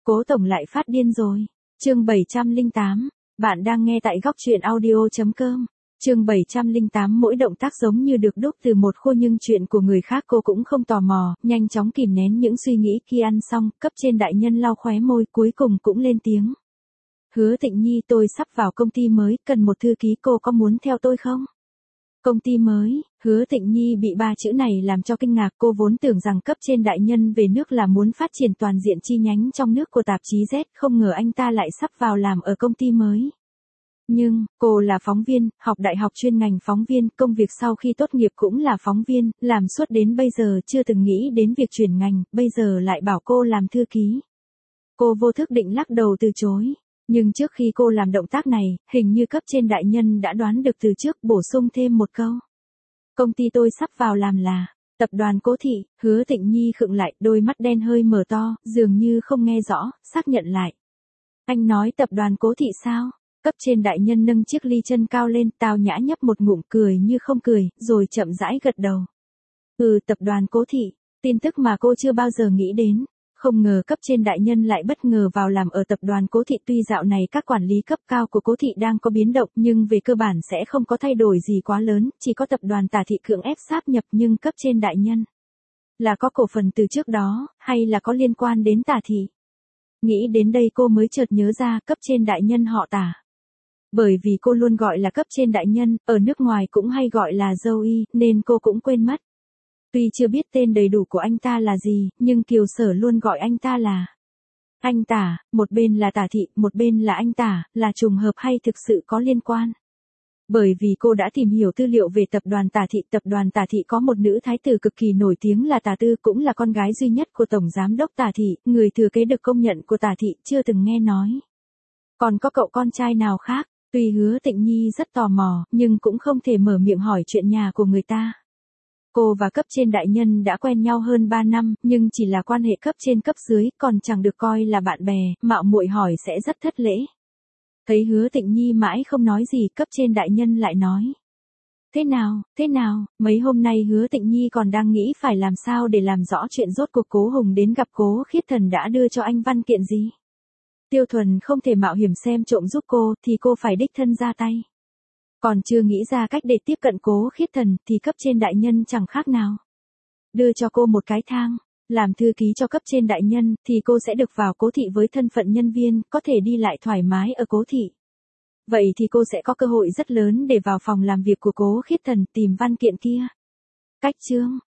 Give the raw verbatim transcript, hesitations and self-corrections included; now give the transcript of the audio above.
Cố tổng lại phát điên rồi. Chương bảy trăm lẻ tám. Bạn đang nghe tại góc truyện audio chấm com. Chương bảy trăm lẻ tám. Mỗi động tác giống như được đúc từ một khô, nhưng chuyện của người khác cô cũng không tò mò, nhanh chóng kìm nén những suy nghĩ. Khi ăn xong, cấp trên đại nhân lau khóe môi, cuối cùng cũng lên tiếng. Hứa Tịnh Nhi, tôi sắp vào công ty mới, cần một thư ký, cô có muốn theo tôi không? Công ty mới, Hứa Tịnh Nhi bị ba chữ này làm cho kinh ngạc. Cô vốn tưởng rằng cấp trên đại nhân về nước là muốn phát triển toàn diện chi nhánh trong nước của tạp chí Z, không ngờ anh ta lại sắp vào làm ở công ty mới. Nhưng, cô là phóng viên, học đại học chuyên ngành phóng viên, công việc sau khi tốt nghiệp cũng là phóng viên, làm suốt đến bây giờ chưa từng nghĩ đến việc chuyển ngành, bây giờ lại bảo cô làm thư ký. Cô vô thức định lắc đầu từ chối. Nhưng trước khi cô làm động tác này, hình như cấp trên đại nhân đã đoán được từ trước, bổ sung thêm một câu. Công ty tôi sắp vào làm là tập đoàn Cố Thị. Hứa Tịnh Nhi khựng lại, đôi mắt đen hơi mở to, dường như không nghe rõ, xác nhận lại. Anh nói tập đoàn Cố Thị sao? Cấp trên đại nhân nâng chiếc ly chân cao lên, tao nhã nhấp một ngụm, cười như không cười, rồi chậm rãi gật đầu. Ừ, tập đoàn Cố Thị, tin tức mà cô chưa bao giờ nghĩ đến. Không ngờ cấp trên đại nhân lại bất ngờ vào làm ở tập đoàn Cố Thị. Tuy dạo này các quản lý cấp cao của Cố Thị đang có biến động, nhưng về cơ bản sẽ không có thay đổi gì quá lớn, chỉ có tập đoàn Tả Thị cưỡng ép sáp nhập. Nhưng cấp trên đại nhân là có cổ phần từ trước đó, hay là có liên quan đến Tả Thị? Nghĩ đến đây cô mới chợt nhớ ra cấp trên đại nhân họ Tả. Bởi vì cô luôn gọi là cấp trên đại nhân, ở nước ngoài cũng hay gọi là Joey, nên cô cũng quên mất. Tuy chưa biết tên đầy đủ của anh ta là gì, nhưng Kiều Sở luôn gọi anh ta là anh Tả. Một bên là Tả Thị, một bên là anh Tả, là trùng hợp hay thực sự có liên quan? Bởi vì cô đã tìm hiểu tư liệu về tập đoàn Tả Thị. Tập đoàn Tả Thị có một nữ thái tử cực kỳ nổi tiếng là Tả Tư, cũng là con gái duy nhất của Tổng Giám đốc Tả Thị, người thừa kế được công nhận của Tả Thị, chưa từng nghe nói. Còn có cậu con trai nào khác? Tuy Hứa Tịnh Nhi rất tò mò, nhưng cũng không thể mở miệng hỏi chuyện nhà của người ta. Cô và cấp trên đại nhân đã quen nhau hơn ba năm, nhưng chỉ là quan hệ cấp trên cấp dưới, còn chẳng được coi là bạn bè, mạo muội hỏi sẽ rất thất lễ. Thấy Hứa Tịnh Nhi mãi không nói gì, cấp trên đại nhân lại nói. Thế nào, thế nào, mấy hôm nay Hứa Tịnh Nhi còn đang nghĩ phải làm sao để làm rõ chuyện rốt cuộc Cố Hùng đến gặp Cố Khiết Thần đã đưa cho anh văn kiện gì. Tiêu Thuần không thể mạo hiểm xem trộm giúp cô, thì cô phải đích thân ra tay. Còn chưa nghĩ ra cách để tiếp cận Cố Khiết Thần, thì cấp trên đại nhân chẳng khác nào đưa cho cô một cái thang. Làm thư ký cho cấp trên đại nhân, thì cô sẽ được vào Cố Thị với thân phận nhân viên, có thể đi lại thoải mái ở Cố Thị. Vậy thì cô sẽ có cơ hội rất lớn để vào phòng làm việc của Cố Khiết Thần tìm văn kiện kia. Cách chương,